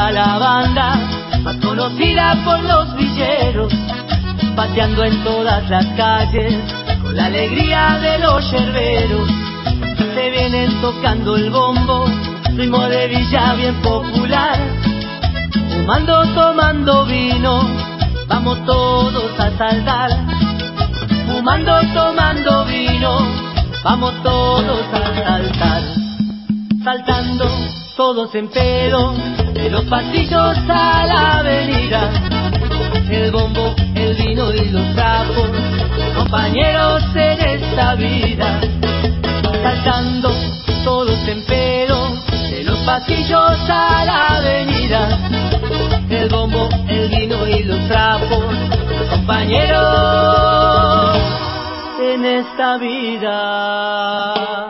toda la banda, más conocida por los villeros, pateando en todas las calles, con la alegría de los yerberos. Se vienen tocando el bombo, ritmo de villa bien popular, fumando, tomando vino, vamos todos a saltar. Fumando, tomando vino, vamos todos a saltar. Saltando todos en pedo, de los pasillos a la avenida. El bombo, el vino y los trapos, compañeros en esta vida. Saltando todos en pedo, de los pasillos a la avenida. El bombo, el vino y los trapos, compañeros en esta vida.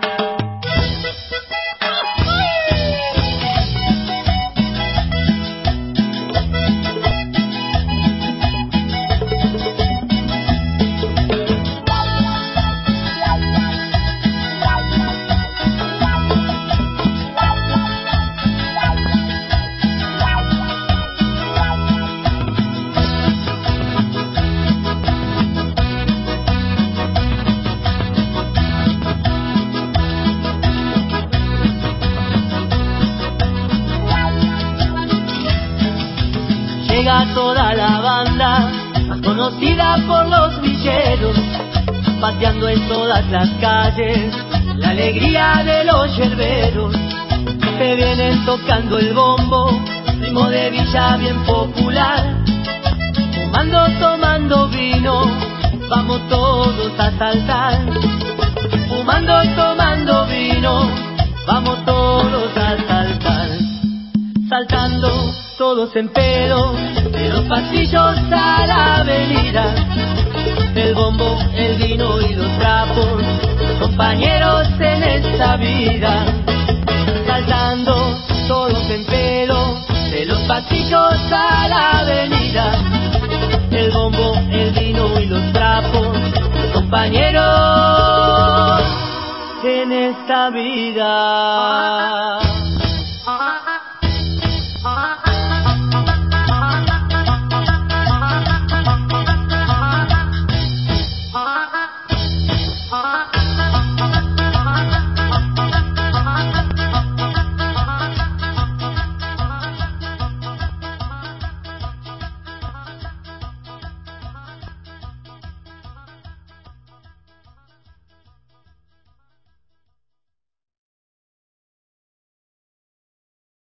Llega toda la banda, más conocida por los villeros, pateando en todas las calles, la alegría de los yerberos. Se vienen tocando el bombo, ritmo de villa bien popular, fumando, tomando vino, vamos todos a saltar. Fumando, tomando vino, vamos todos a saltar. Saltando todos en pedo, de los pasillos a la avenida. El bombo, el vino y los trapos, compañeros en esta vida. Saltando todos en pedo, de los pasillos a la avenida. El bombo, el vino y los trapos, compañeros en esta vida.